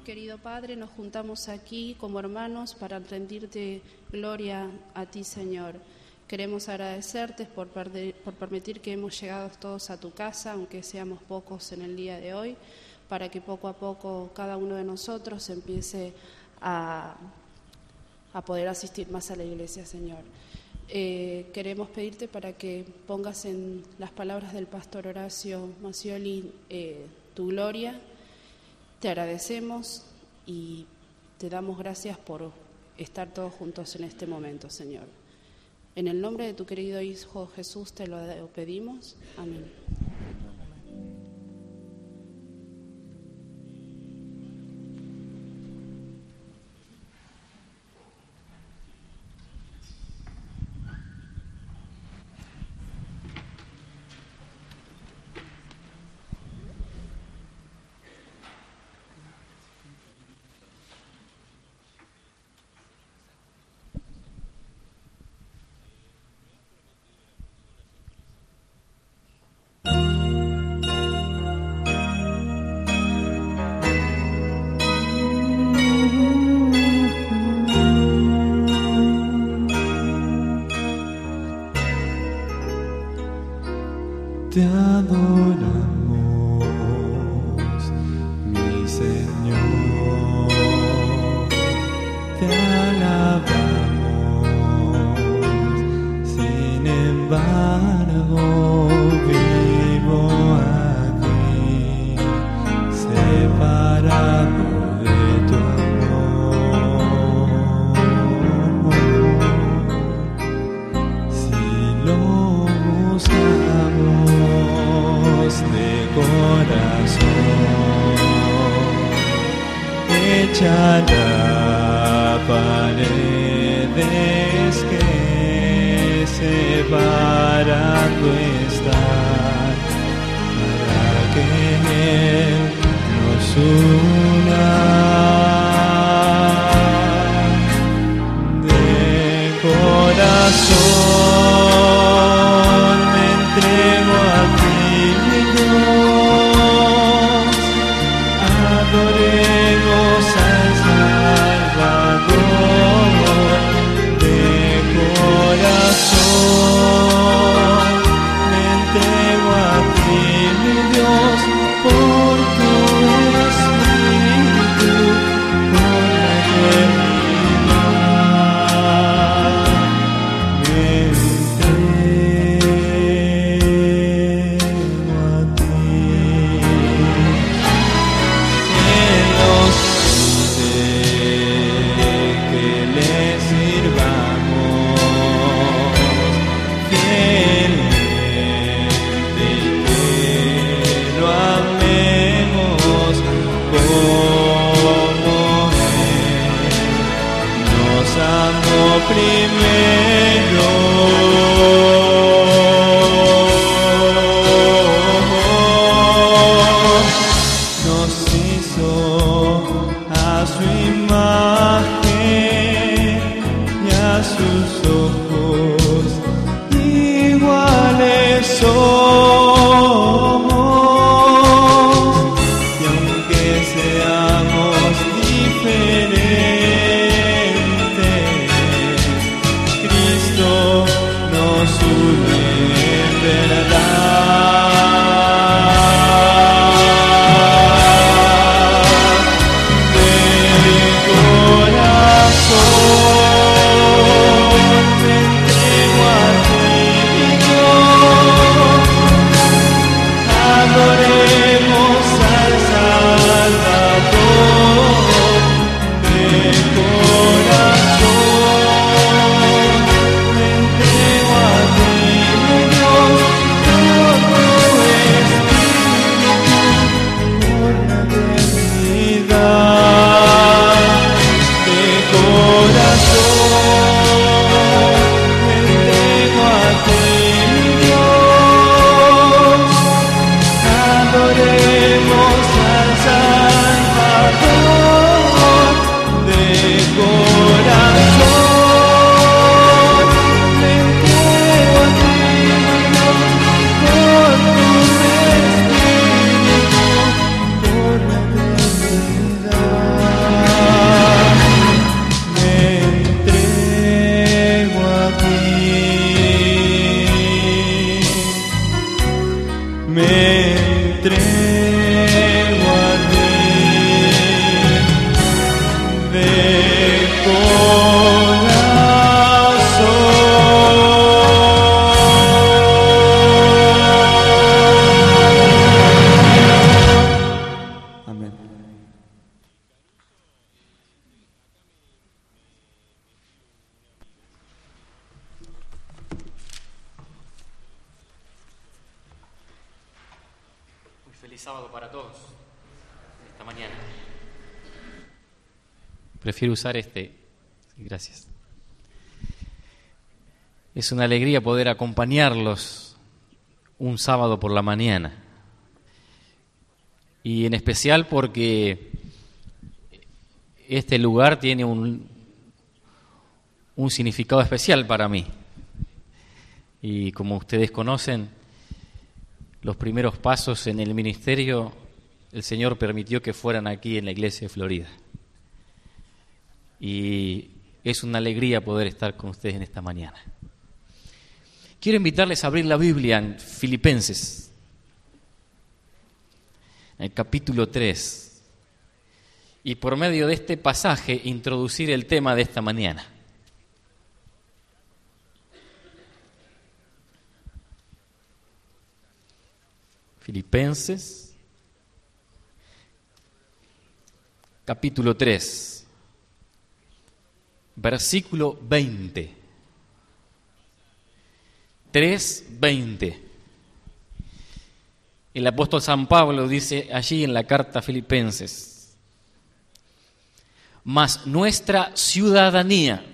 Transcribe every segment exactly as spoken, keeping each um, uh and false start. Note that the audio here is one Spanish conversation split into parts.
Querido Padre, nos juntamos aquí como hermanos para rendirte gloria a ti, Señor. Queremos agradecerte por, por permitir que hemos llegado todos a tu casa, aunque seamos pocos en el día de hoy, para que poco a poco cada uno de nosotros empiece a, a poder asistir más a la iglesia, Señor. Eh, queremos pedirte para que pongas en las palabras del pastor Horacio Macioli eh, tu gloria. Te agradecemos y te damos gracias por estar todos juntos en este momento, Señor. En el nombre de tu querido Hijo Jesús te lo pedimos. Amén. Te adoramos, mi Señor, te alabamos, sin embargo vivo aquí, separado de tu amor. Si lo buscamos de corazón, echa la paredes que separando están, para que Él nos una. De corazón me entrego a ti, mi Dios, adoremos al Salvador. De corazón me entrego a ti, mi Dios, por tu Espíritu, por la eternidad. Me entrego a ti. Él nos pide que le sirvamos fielmente y que lo amemos como Él nos amó primero. Nos hizo a su imagen y a sus ojos iguales somos, y aunque seamos diferentes, Cristo nos une en verdad. De corazón me entrego a ti, mi Dios, sábado para todos, esta mañana. Prefiero usar este. Gracias. Es una alegría poder acompañarlos un sábado por la mañana. Y en especial porque este lugar tiene un, un significado especial para mí. Y como ustedes conocen, los primeros pasos en el ministerio, el Señor permitió que fueran aquí en la iglesia de Florida. Y es una alegría poder estar con ustedes en esta mañana. Quiero invitarles a abrir la Biblia en Filipenses, en el capítulo tres, y por medio de este pasaje introducir el tema de esta mañana. Filipenses, capítulo tres, versículo veinte. tres, veinte. El apóstol San Pablo dice allí en la carta a Filipenses: mas nuestra ciudadanía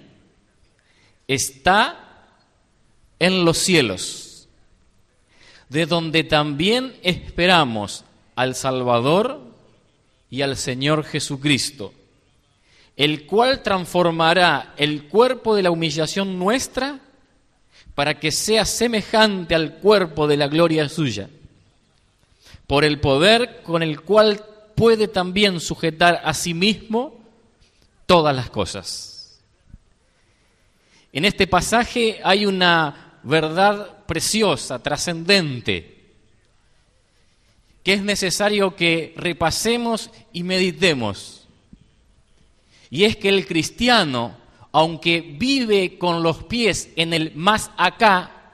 está en los cielos, de donde también esperamos al Salvador y al Señor Jesucristo, el cual transformará el cuerpo de la humillación nuestra para que sea semejante al cuerpo de la gloria suya, por el poder con el cual puede también sujetar a sí mismo todas las cosas. En este pasaje hay una verdad preciosa, trascendente, que es necesario que repasemos y meditemos. Y es que el cristiano, aunque vive con los pies en el más acá,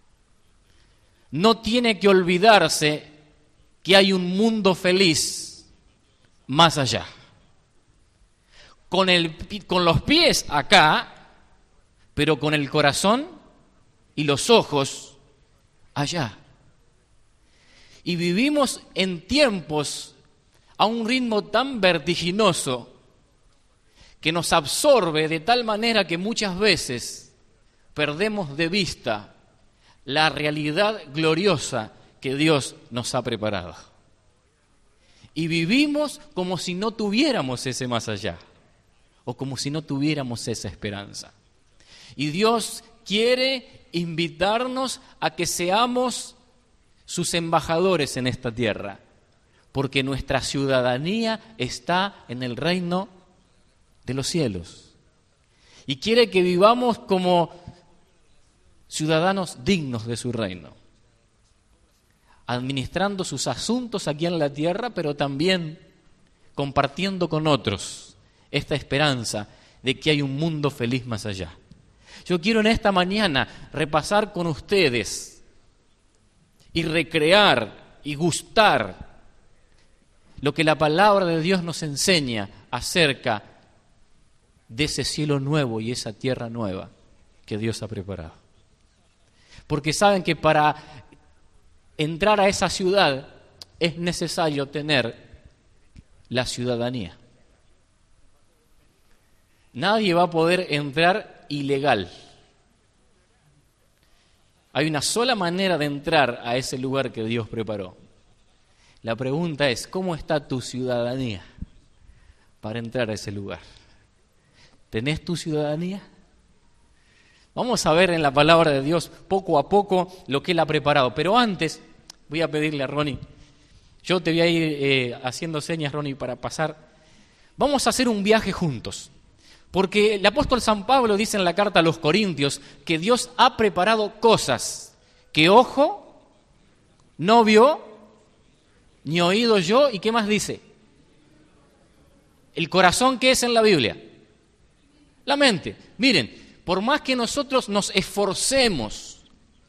no tiene que olvidarse que hay un mundo feliz más allá. Con, el, con los pies acá, pero con el corazón y los ojos allá. Y vivimos en tiempos a un ritmo tan vertiginoso que nos absorbe de tal manera que muchas veces perdemos de vista la realidad gloriosa que Dios nos ha preparado. Y vivimos como si no tuviéramos ese más allá, o como si no tuviéramos esa esperanza. Y Dios quiere invitarnos a que seamos sus embajadores en esta tierra, porque nuestra ciudadanía está en el reino de los cielos. Y quiere que vivamos como ciudadanos dignos de su reino, administrando sus asuntos aquí en la tierra, pero también compartiendo con otros esta esperanza de que hay un mundo feliz más allá. Yo quiero en esta mañana repasar con ustedes y recrear y gustar lo que la palabra de Dios nos enseña acerca de ese cielo nuevo y esa tierra nueva que Dios ha preparado. Porque saben que para entrar a esa ciudad es necesario tener la ciudadanía. Nadie va a poder entrar ilegal. Hay una sola manera de entrar a ese lugar que Dios preparó. La pregunta es, ¿cómo está tu ciudadanía para entrar a ese lugar? ¿Tenés tu ciudadanía? Vamos a ver en la palabra de Dios poco a poco lo que Él ha preparado. Pero antes voy a pedirle a Ronnie, yo te voy a ir eh, haciendo señas, Ronnie, para pasar. Vamos a hacer un viaje juntos. Porque el apóstol San Pablo dice en la carta a los Corintios que Dios ha preparado cosas que ojo no vio, ni oído yo, y ¿qué más dice? El corazón, ¿qué es en la Biblia? La mente. Miren, por más que nosotros nos esforcemos,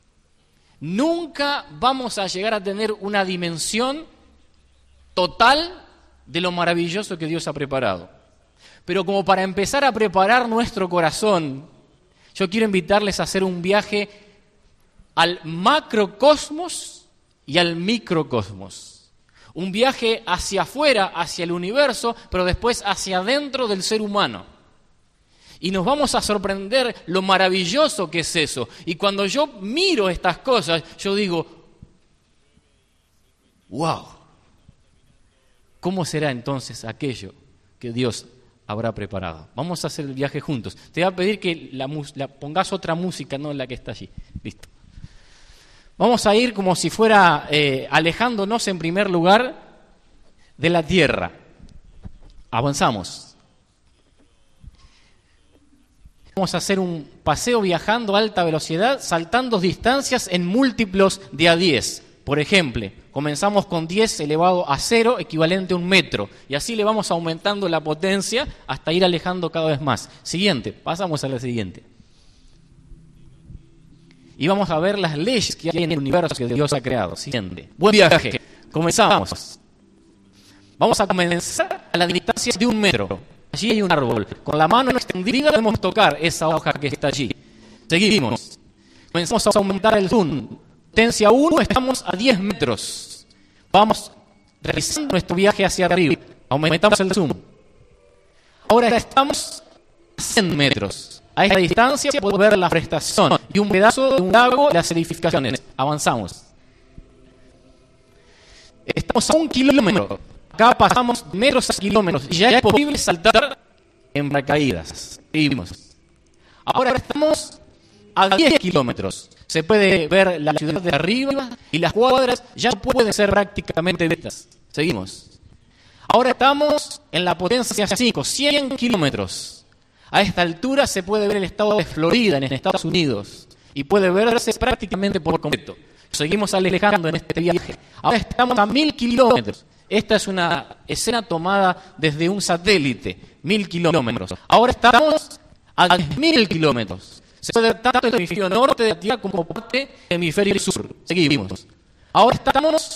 nunca vamos a llegar a tener una dimensión total de lo maravilloso que Dios ha preparado. Pero como para empezar a preparar nuestro corazón, yo quiero invitarles a hacer un viaje al macrocosmos y al microcosmos. Un viaje hacia afuera, hacia el universo, pero después hacia adentro del ser humano. Y nos vamos a sorprender lo maravilloso que es eso. Y cuando yo miro estas cosas, yo digo, wow, ¿cómo será entonces aquello que Dios habrá preparado? Vamos a hacer el viaje juntos. Te voy a pedir que la, la pongas otra música, no la que está allí. Listo. Vamos a ir como si fuera eh, alejándonos en primer lugar de la tierra. Avanzamos. Vamos a hacer un paseo viajando a alta velocidad, saltando distancias en múltiplos de a diez. Por ejemplo, comenzamos con diez elevado a cero, equivalente a un metro. Y así le vamos aumentando la potencia hasta ir alejando cada vez más. Siguiente, pasamos a la siguiente. Y vamos a ver las leyes que hay en el universo que Dios ha creado. Siguiente. Buen viaje. Comenzamos. Vamos a comenzar a la distancia de un metro. Allí hay un árbol. Con la mano extendida podemos tocar esa hoja que está allí. Seguimos. Comenzamos a aumentar el zoom. Potencia uno, estamos a diez metros. Vamos realizando nuestro viaje hacia arriba. Aumentamos el zoom. Ahora estamos a cien metros. A esta distancia podemos ver la forestación y un pedazo de un lago y las edificaciones. Avanzamos. Estamos a un kilómetro. Acá pasamos metros a kilómetros y ya es posible saltar en paracaídas. Seguimos. Ahora estamos a diez kilómetros. Se puede ver la ciudad de arriba y las cuadras ya pueden ser prácticamente vistas. Seguimos. Ahora estamos en la potencia cinco, cien kilómetros. A esta altura se puede ver el estado de Florida en Estados Unidos y puede verse prácticamente por completo. Seguimos alejando en este viaje. Ahora estamos a mil kilómetros. Esta es una escena tomada desde un satélite, mil kilómetros. Ahora estamos a diez mil kilómetros. Se puede ver tanto el hemisferio norte de la Tierra como parte del hemisferio sur. Seguimos. Ahora estamos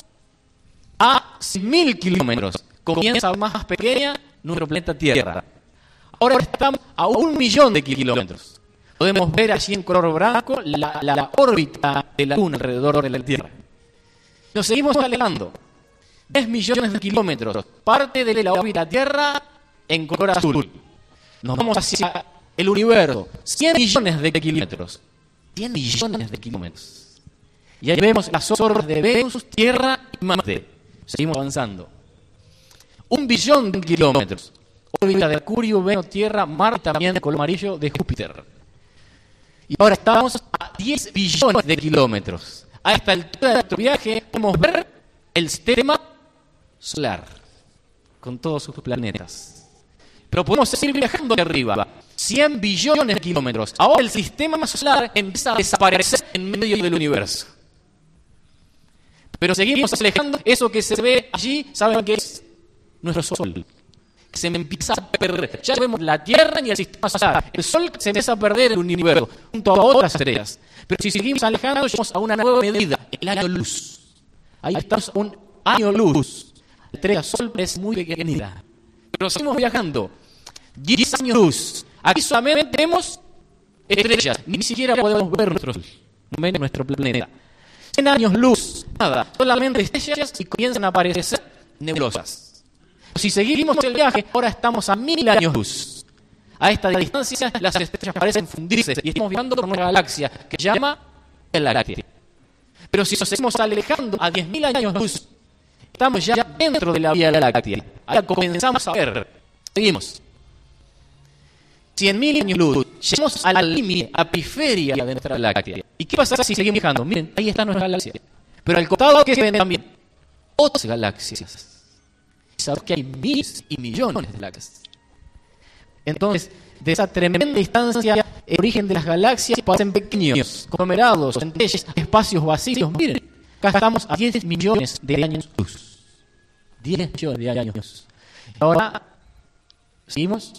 a cien mil kilómetros. Comienza más pequeña nuestro planeta Tierra. Ahora estamos a un millón de kilómetros. Podemos ver allí en color blanco la, la, la órbita de la Luna alrededor de la Tierra. Nos seguimos alejando. diez millones de kilómetros. Parte de la órbita de la Tierra en color azul. Nos vamos hacia el universo. cien millones de kilómetros. cien millones de kilómetros. Y ahí vemos las órbitas de Venus, Tierra y Marte. Seguimos avanzando. Un billón de kilómetros. Órbita de Mercurio, Venus, Tierra, Marte, también de color amarillo de Júpiter. Y ahora estamos a diez billones de kilómetros. A esta altura de nuestro viaje podemos ver el sistema solar con todos sus planetas. Pero podemos seguir viajando hacia arriba. cien billones de kilómetros. Ahora el sistema solar empieza a desaparecer en medio del universo. Pero seguimos alejando. Eso que se ve allí, ¿saben qué es? Nuestro Sol. Se empieza a perder. Ya vemos la Tierra ni el sistema solar. El Sol se empieza a perder en el universo, junto a otras estrellas. Pero si seguimos alejando, llegamos a una nueva medida, el año luz. Ahí estamos a un año luz. La estrella Sol es muy pequeñita. Pero seguimos viajando. diez años luz. Aquí solamente vemos estrellas. Ni siquiera podemos ver nuestro Sol, nuestro planeta. cien años luz. Nada. Solamente estrellas y comienzan a aparecer nebulosas. Si seguimos el viaje, ahora estamos a mil años luz. A esta distancia, las estrellas parecen fundirse y estamos viajando por una galaxia que se llama Vía Láctea. Pero si nos seguimos alejando a diez mil años luz, estamos ya dentro de la Vía Láctea. Ahora comenzamos a ver. Seguimos. cien mil años luz. Llegamos al límite, a periferia de nuestra galaxia. ¿Y qué pasa si seguimos viajando? Miren, ahí está nuestra galaxia. Pero al costado que se ven también otras galaxias. Sabes que hay miles y millones de galaxias. Entonces, de esa tremenda distancia, el origen de las galaxias parecen pequeños, conglomerados, centellas, espacios vacíos. Miren, acá estamos a diez millones de años luz. diez millones de años. Ahora, seguimos.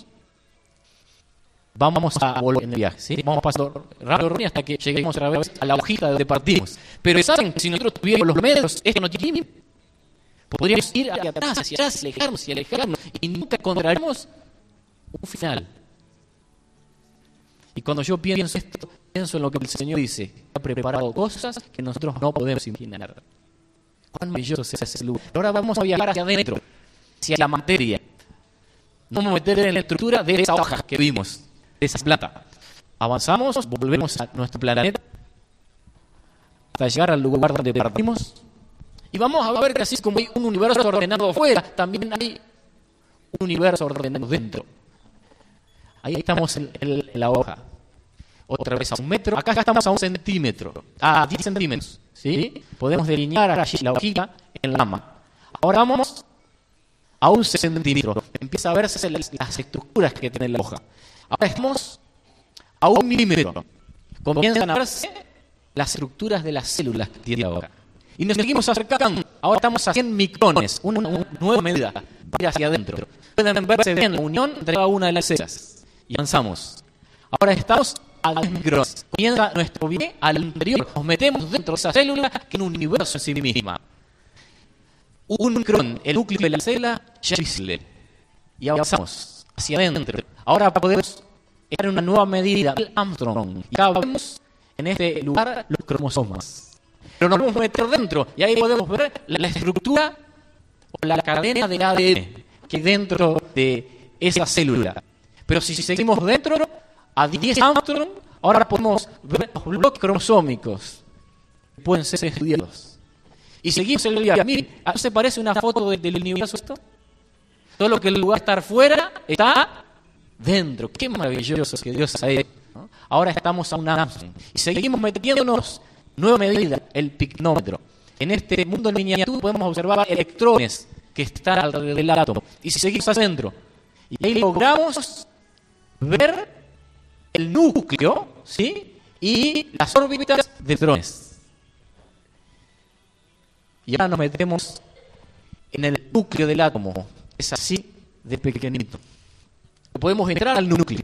Vamos a volver en el viaje, ¿sí? Vamos a pasar rápido hasta que lleguemos otra vez a la hojita de donde partimos. Pero saben que si nosotros tuviéramos los medios, esto no tiene límite. Podríamos ir hacia atrás, hacia atrás, alejarnos y alejarnos, y nunca encontraremos un final. Y cuando yo pienso esto, pienso en lo que el Señor dice: ha preparado cosas que nosotros no podemos imaginar. Cuán maravilloso es ese lugar. Ahora vamos a viajar hacia adentro, hacia la materia. Nos vamos a meter en la estructura de esa hoja que vimos, de esa planta. Avanzamos, volvemos a nuestro planeta hasta llegar al lugar donde partimos. Y vamos a ver que así como hay un universo ordenado afuera, también hay un universo ordenado dentro. Ahí estamos en, en, en la hoja. Otra vez a un metro. Acá estamos a un centímetro. A diez centímetros. ¿Sí? Podemos delinear allí la hojita en la rama. Ahora vamos a un centímetro. Empieza a verse las, las estructuras que tiene la hoja. Ahora estamos a un milímetro. Comienzan a verse las estructuras de las células que tiene la hoja. Y nos seguimos acercando. Ahora estamos a cien micrones. Una, una nueva medida. Ir hacia adentro. Pueden verse bien la unión entre cada una de las células. Y avanzamos. Ahora estamos a diez micrones. Comienza nuestro viaje al interior. Nos metemos dentro de esa célula que es un universo en sí misma. Un micrón, el núcleo de la célula, ya es visible. Y avanzamos hacia adentro. Ahora podemos estar en una nueva medida, el Armstrong. Y acá vemos en este lugar los cromosomas. Pero nos podemos meter dentro y ahí podemos ver la estructura o la cadena del A D N que hay dentro de esa célula. Pero si seguimos dentro, a diez Armstrong, ahora podemos ver los bloques cromosómicos que pueden ser estudiados. Y seguimos el día. Miren, ¿no se parece una foto del universo esto? Todo lo que el lugar estar fuera está dentro. Qué maravilloso que Dios ha hecho, ¿no? Ahora estamos a un Armstrong y seguimos metiéndonos. Nueva medida, el pignómetro. En este mundo en miniatura podemos observar electrones que están alrededor del átomo. Y si seguimos adentro, y ahí logramos ver el núcleo, ¿sí? Y las órbitas de electrones. Y ahora nos metemos en el núcleo del átomo. Es así de pequeñito. Podemos entrar al núcleo.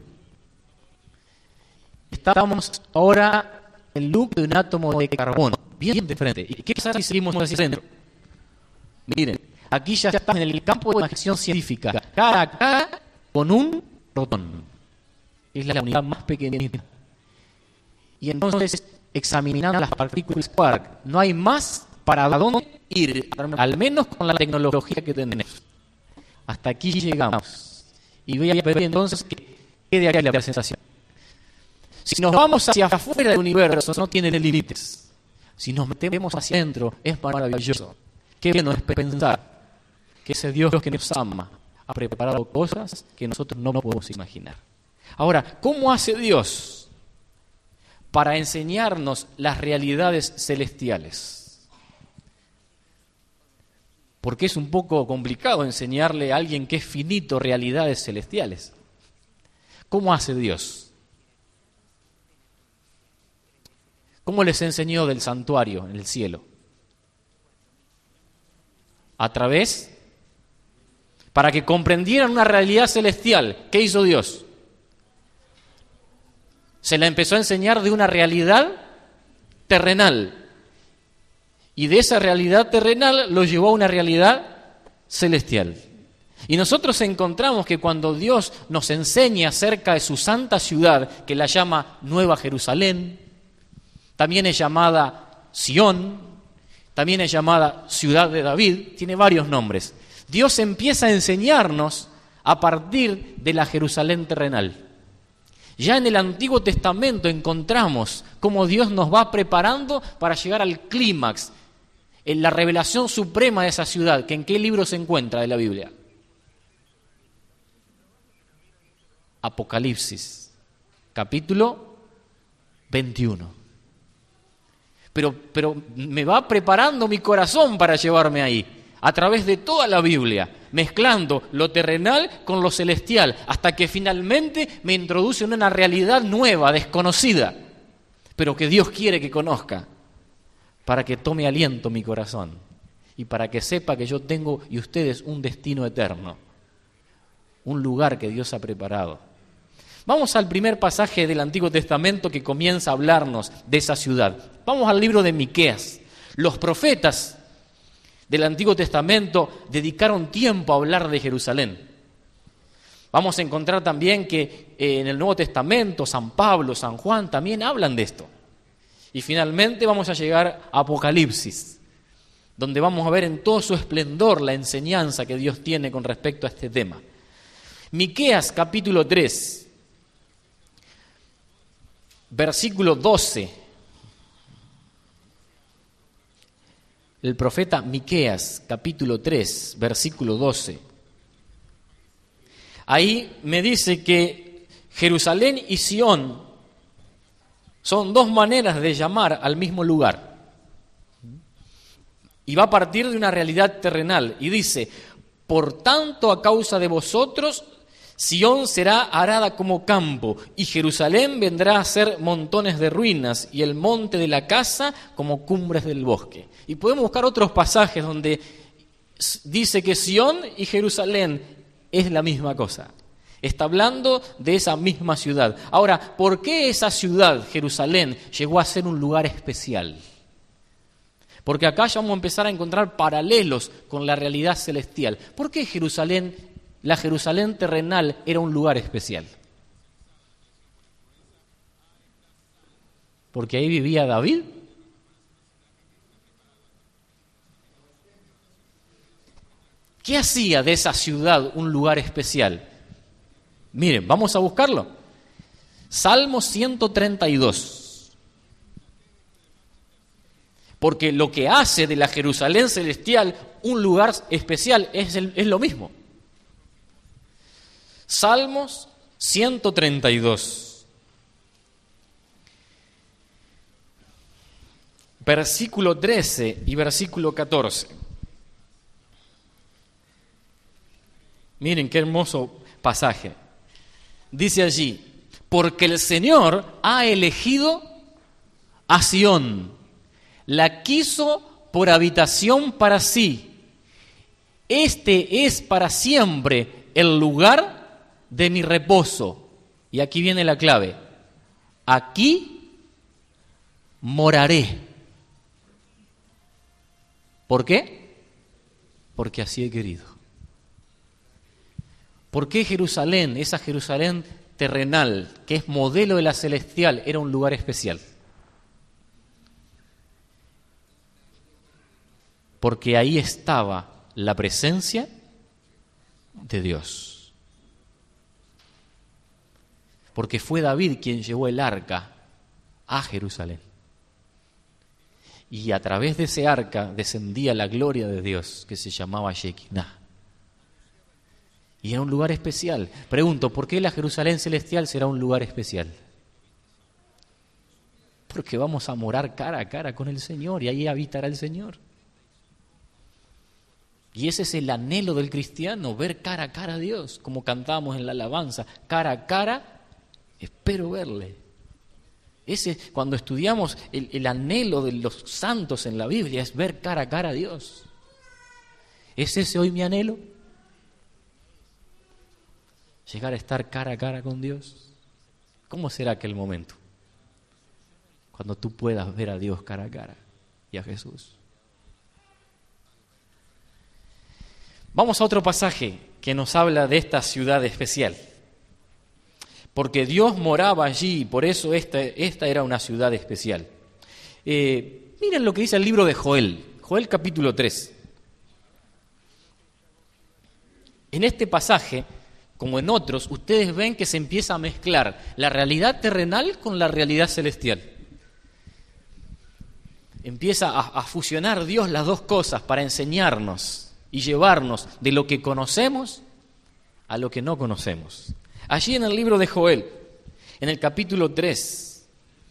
Estamos ahora el núcleo de un átomo de carbono, bien de frente. ¿Y qué pasa si seguimos hacia adentro? Miren, aquí ya estamos en el campo de la acción científica, cara a cara con un protón. Es la unidad más pequeñita. Y entonces, examinando las partículas quark, no hay más para dónde ir, al menos con la tecnología que tenemos. Hasta aquí llegamos. Y voy a ver entonces que quede aquí la sensación. Si nos vamos hacia afuera del universo, no tiene límites. Si nos metemos hacia adentro, es maravilloso. Qué bueno es pensar que ese Dios que nos ama ha preparado cosas que nosotros no podemos imaginar. Ahora, ¿cómo hace Dios para enseñarnos las realidades celestiales? Porque es un poco complicado enseñarle a alguien que es finito realidades celestiales. ¿Cómo hace Dios? ¿Cómo les enseñó del santuario en el cielo? A través, para que comprendieran una realidad celestial. ¿Qué hizo Dios? Se la empezó a enseñar de una realidad terrenal. Y de esa realidad terrenal lo llevó a una realidad celestial. Y nosotros encontramos que cuando Dios nos enseña acerca de su santa ciudad, que la llama Nueva Jerusalén, también es llamada Sión, también es llamada Ciudad de David, tiene varios nombres. Dios empieza a enseñarnos a partir de la Jerusalén terrenal. Ya en el Antiguo Testamento encontramos cómo Dios nos va preparando para llegar al clímax, en la revelación suprema de esa ciudad, que ¿en qué libro se encuentra de la Biblia? Apocalipsis, capítulo veintiuno. Pero, pero me va preparando mi corazón para llevarme ahí, a través de toda la Biblia, mezclando lo terrenal con lo celestial, hasta que finalmente me introduce en una realidad nueva, desconocida, pero que Dios quiere que conozca, para que tome aliento mi corazón y para que sepa que yo tengo y ustedes un destino eterno, un lugar que Dios ha preparado. Vamos al primer pasaje del Antiguo Testamento que comienza a hablarnos de esa ciudad. Vamos al libro de Miqueas. Los profetas del Antiguo Testamento dedicaron tiempo a hablar de Jerusalén. Vamos a encontrar también que en el Nuevo Testamento San Pablo, San Juan también hablan de esto. Y finalmente vamos a llegar a Apocalipsis, donde vamos a ver en todo su esplendor la enseñanza que Dios tiene con respecto a este tema. Miqueas capítulo tres, versículo doce. El profeta Miqueas capítulo tres, versículo doce. Ahí me dice que Jerusalén y Sión son dos maneras de llamar al mismo lugar. Y va a partir de una realidad terrenal. Y dice, por tanto a causa de vosotros, Sión será arada como campo, y Jerusalén vendrá a ser montones de ruinas, y el monte de la casa como cumbres del bosque. Y podemos buscar otros pasajes donde dice que Sión y Jerusalén es la misma cosa. Está hablando de esa misma ciudad. Ahora, ¿por qué esa ciudad, Jerusalén, llegó a ser un lugar especial? Porque acá ya vamos a empezar a encontrar paralelos con la realidad celestial. ¿Por qué Jerusalén, la Jerusalén terrenal, era un lugar especial? ¿Porque ahí vivía David? ¿Qué hacía de esa ciudad un lugar especial? Miren, vamos a buscarlo. Salmo ciento treinta y dos. Porque lo que hace de la Jerusalén celestial un lugar especial es, el, es lo mismo. Salmos ciento treinta y dos. Versículo trece y versículo catorce. Miren qué hermoso pasaje. Dice allí, porque el Señor ha elegido a Sión, la quiso por habitación para sí. Este es para siempre el lugar de mi reposo. Y aquí viene la clave. Aquí moraré. ¿Por qué? Porque así he querido. ¿Por qué Jerusalén, esa Jerusalén terrenal, que es modelo de la celestial, era un lugar especial? Porque ahí estaba la presencia de Dios. Porque fue David quien llevó el arca a Jerusalén. Y a través de ese arca descendía la gloria de Dios, que se llamaba Shekinah. Y era un lugar especial. Pregunto, ¿por qué la Jerusalén celestial será un lugar especial? Porque vamos a morar cara a cara con el Señor y ahí habitará el Señor. Y ese es el anhelo del cristiano, ver cara a cara a Dios, como cantábamos en la alabanza, cara a cara, espero verle. Ese, cuando estudiamos el, el anhelo de los santos en la Biblia, es ver cara a cara a Dios. ¿Es ese hoy mi anhelo? Llegar a estar cara a cara con Dios. ¿Cómo será aquel momento? Cuando tú puedas ver a Dios cara a cara y a Jesús. Vamos a otro pasaje que nos habla de esta ciudad especial. Porque Dios moraba allí, por eso esta, esta era una ciudad especial. Eh, miren lo que dice el libro de Joel, Joel capítulo tres. En este pasaje, como en otros, ustedes ven que se empieza a mezclar la realidad terrenal con la realidad celestial. Empieza a, a fusionar Dios las dos cosas para enseñarnos y llevarnos de lo que conocemos a lo que no conocemos. Allí en el libro de Joel, en el capítulo tres,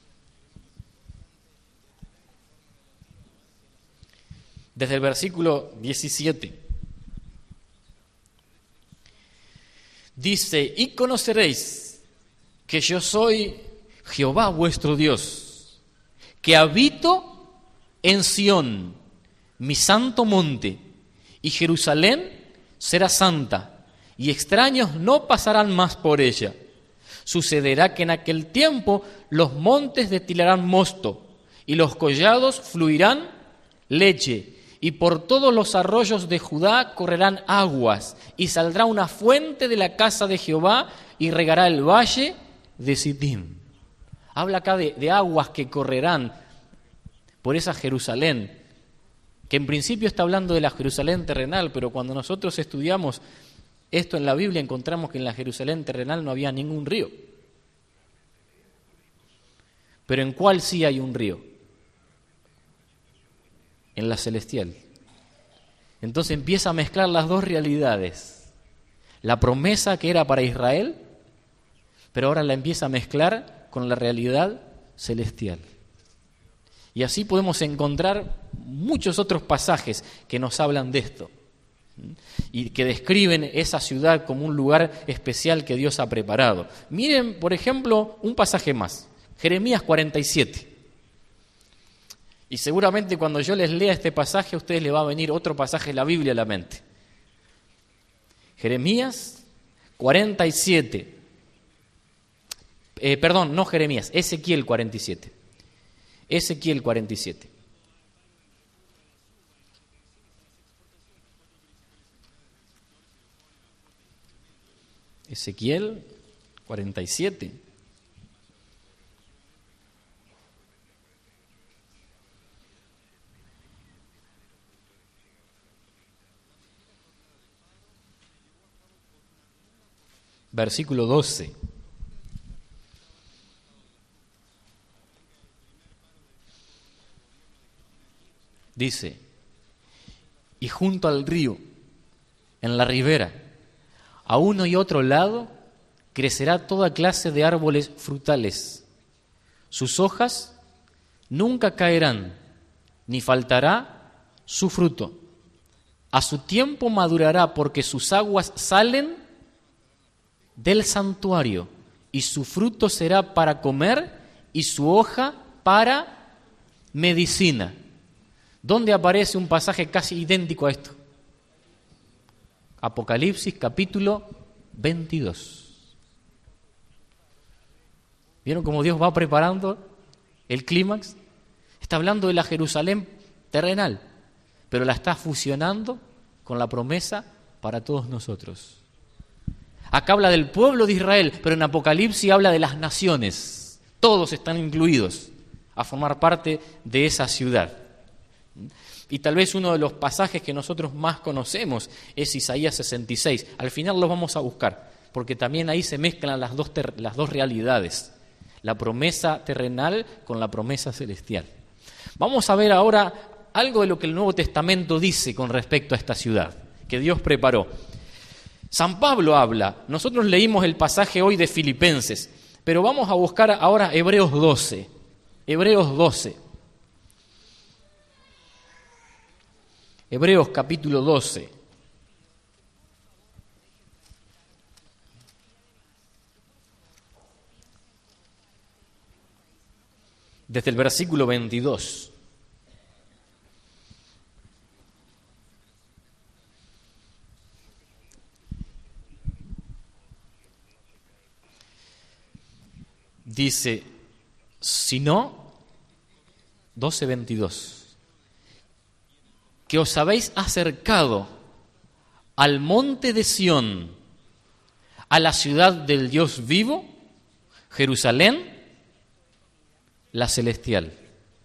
desde el versículo diecisiete, dice, y conoceréis que yo soy Jehová vuestro Dios, que habito en Sión, mi santo monte, y Jerusalén será santa, y extraños no pasarán más por ella. Sucederá que en aquel tiempo los montes destilarán mosto, y los collados fluirán leche, y por todos los arroyos de Judá correrán aguas, y saldrá una fuente de la casa de Jehová, y regará el valle de Sittim. Habla acá de, de aguas que correrán por esa Jerusalén que en principio está hablando de la Jerusalén terrenal, pero cuando nosotros estudiamos esto en la Biblia encontramos que en la Jerusalén terrenal no había ningún río. Pero ¿en cuál sí hay un río? En la celestial. Entonces empieza a mezclar las dos realidades. La promesa que era para Israel, pero ahora la empieza a mezclar con la realidad celestial. Y así podemos encontrar muchos otros pasajes que nos hablan de esto y que describen esa ciudad como un lugar especial que Dios ha preparado. Miren, por ejemplo, un pasaje más, Jeremías cuarenta y siete. Y seguramente cuando yo les lea este pasaje a ustedes les va a venir otro pasaje de la Biblia a la mente. Jeremías cuarenta y siete. Eh, perdón, no Jeremías, Ezequiel cuarenta y siete. Ezequiel cuarenta y siete. Ezequiel cuarenta y siete. Versículo doce. Dice, y junto al río, en la ribera, a uno y otro lado, crecerá toda clase de árboles frutales. Sus hojas nunca caerán, ni faltará su fruto. A su tiempo madurará, porque sus aguas salen del santuario, y su fruto será para comer, y su hoja para medicina. ¿Dónde aparece un pasaje casi idéntico a esto? Apocalipsis capítulo veintidós. ¿Vieron cómo Dios va preparando el clímax? Está hablando de la Jerusalén terrenal, pero la está fusionando con la promesa para todos nosotros. Acá habla del pueblo de Israel, pero en Apocalipsis habla de las naciones. Todos están incluidos a formar parte de esa ciudad. Y tal vez uno de los pasajes que nosotros más conocemos es Isaías sesenta y seis. Al final los vamos a buscar, porque también ahí se mezclan las dos, ter- las dos realidades, la promesa terrenal con la promesa celestial. Vamos a ver ahora algo de lo que el Nuevo Testamento dice con respecto a esta ciudad, que Dios preparó. San Pablo habla, nosotros leímos el pasaje hoy de Filipenses, pero vamos a buscar ahora Hebreos doce. Hebreos doce. Hebreos capítulo doce. Desde el versículo veintidós. Dice, si no, doce veintidós. Que os habéis acercado al monte de Sión, a la ciudad del Dios vivo, Jerusalén, la celestial,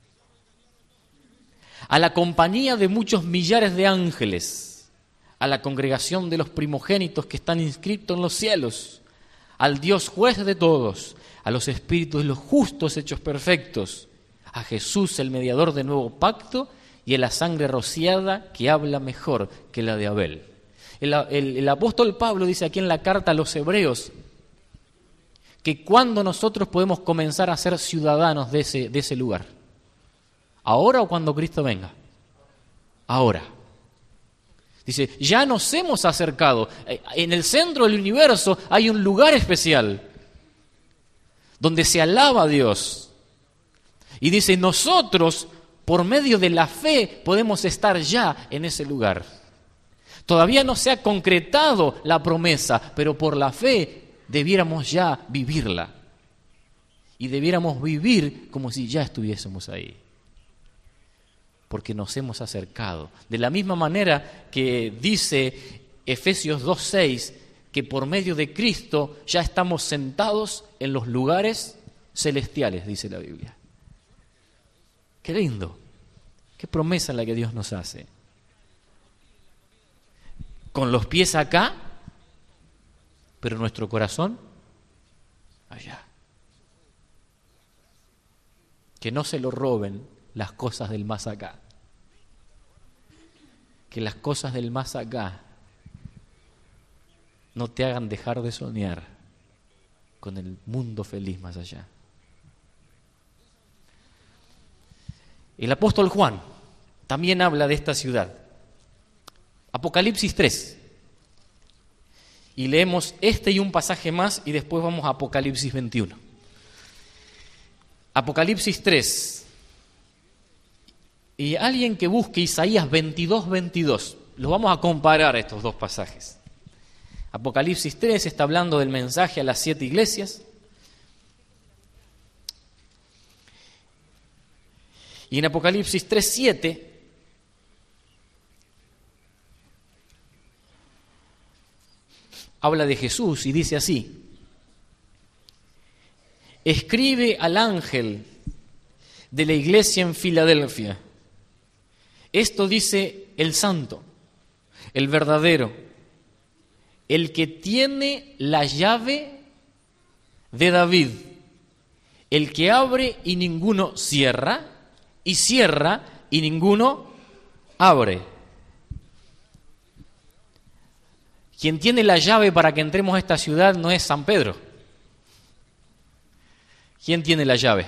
a la compañía de muchos millares de ángeles, a la congregación de los primogénitos que están inscritos en los cielos, al Dios juez de todos, a los espíritus de los justos hechos perfectos, a Jesús, el mediador del nuevo pacto, y en la sangre rociada que habla mejor que la de Abel. El, el, el apóstol Pablo dice aquí en la carta a los hebreos que cuando nosotros podemos comenzar a ser ciudadanos de ese, de ese lugar. ¿Ahora o cuando Cristo venga? Ahora. Dice, ya nos hemos acercado. En el centro del universo hay un lugar especial donde se alaba a Dios. Y dice, nosotros por medio de la fe podemos estar ya en ese lugar. Todavía no se ha concretado la promesa, pero por la fe debiéramos ya vivirla. Y debiéramos vivir como si ya estuviésemos ahí. Porque nos hemos acercado. De la misma manera que dice Efesios dos seis, que por medio de Cristo ya estamos sentados en los lugares celestiales, dice la Biblia. Qué lindo. Qué promesa la que Dios nos hace. Con los pies acá, pero nuestro corazón allá. Que no se lo roben las cosas del más acá. Que las cosas del más acá no te hagan dejar de soñar con el mundo feliz más allá. El apóstol Juan también habla de esta ciudad. Apocalipsis tres. Y leemos este y un pasaje más y después vamos a Apocalipsis veintiuno. Apocalipsis tres. Y alguien que busque Isaías veintidós, veintidós. Los vamos a comparar estos dos pasajes. Apocalipsis tres está hablando del mensaje a las siete iglesias. Y en Apocalipsis tres, siete, habla de Jesús y dice así: escribe al ángel de la iglesia en Filadelfia. Esto dice el santo, el verdadero, el que tiene la llave de David, el que abre y ninguno cierra, y cierra y ninguno abre. Quien tiene la llave para que entremos a esta ciudad no es San Pedro. ¿Quién tiene la llave?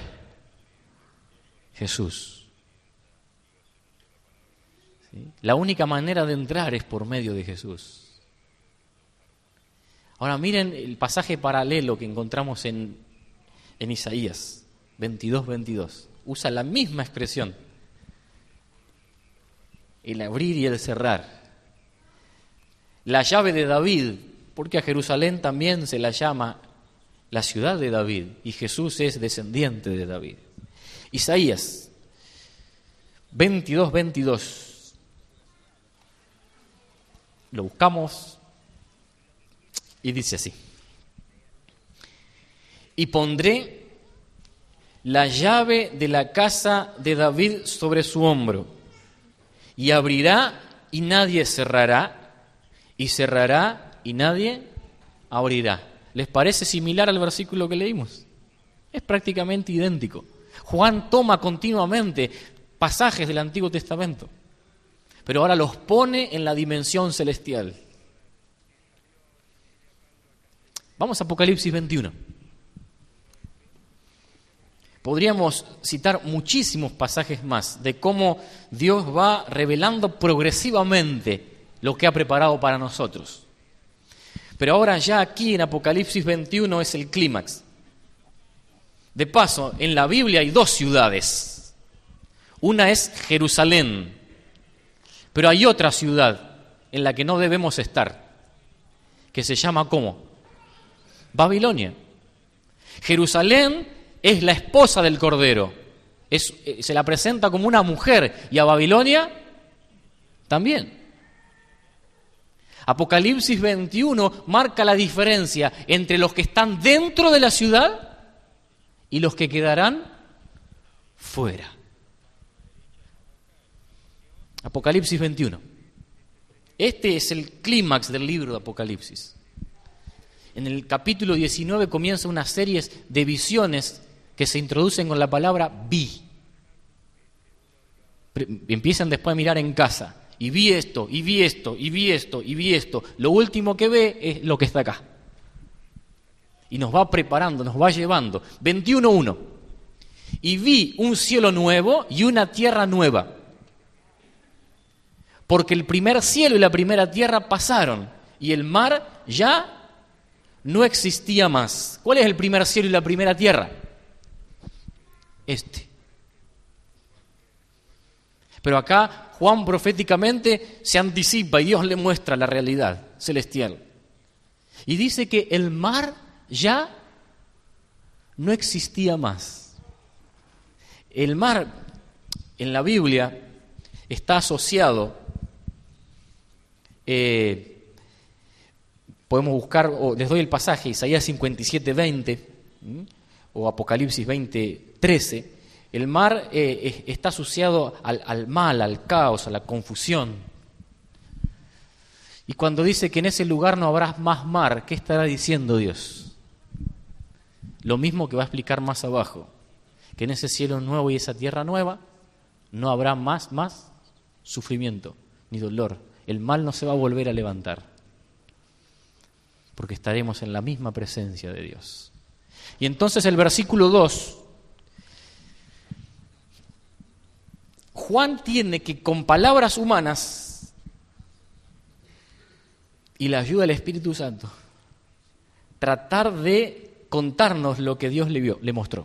Jesús. ¿Sí? La única manera de entrar es por medio de Jesús. Ahora miren el pasaje paralelo que encontramos en, en Isaías veintidós, veintidós. Usa la misma expresión, el abrir y el cerrar. La llave de David, porque a Jerusalén también se la llama la ciudad de David, y Jesús es descendiente de David. Isaías veintidós, veintidós. Lo buscamos y dice así: y pondré la llave de la casa de David sobre su hombro, y abrirá y nadie cerrará, y cerrará y nadie abrirá. ¿Les parece similar al versículo que leímos? Es prácticamente idéntico. Juan toma continuamente pasajes del Antiguo Testamento, pero ahora los pone en la dimensión celestial. Vamos a Apocalipsis veintiuno. Podríamos citar muchísimos pasajes más de cómo Dios va revelando progresivamente lo que ha preparado para nosotros. Pero ahora ya aquí en Apocalipsis veintiuno es el clímax. De paso, en la Biblia hay dos ciudades. Una es Jerusalén, pero hay otra ciudad en la que no debemos estar, que se llama ¿cómo? Babilonia. Jerusalén es la esposa del Cordero, es, se la presenta como una mujer, y a Babilonia también. Apocalipsis veintiuno marca la diferencia entre los que están dentro de la ciudad y los que quedarán fuera. Apocalipsis veintiuno. Este es el clímax del libro de Apocalipsis. En el capítulo diecinueve comienza una serie de visiones que se introducen con la palabra vi. Empiezan después a mirar en casa. Y vi esto, y vi esto, y vi esto, y vi esto. Lo último que ve es lo que está acá. Y nos va preparando, nos va llevando. veintiuno uno. Y vi un cielo nuevo y una tierra nueva. Porque el primer cielo y la primera tierra pasaron, y el mar ya no existía más. ¿Cuál es el primer cielo y la primera tierra? Este. Pero acá Juan proféticamente se anticipa y Dios le muestra la realidad celestial. Y dice que el mar ya no existía más. El mar en la Biblia está asociado, eh, podemos buscar, o les doy el pasaje, Isaías cincuenta y siete, veinte, ¿m? o Apocalipsis veinte, trece, El mar eh, está asociado al, al mal, al caos, a la confusión. Y cuando dice que en ese lugar no habrá más mar, ¿qué estará diciendo Dios? Lo mismo que va a explicar más abajo, que en ese cielo nuevo y esa tierra nueva no habrá más, más sufrimiento ni dolor. El mal no se va a volver a levantar, porque estaremos en la misma presencia de Dios. Y entonces el versículo dos, Juan tiene que con palabras humanas y la ayuda del Espíritu Santo tratar de contarnos lo que Dios le vio, le mostró.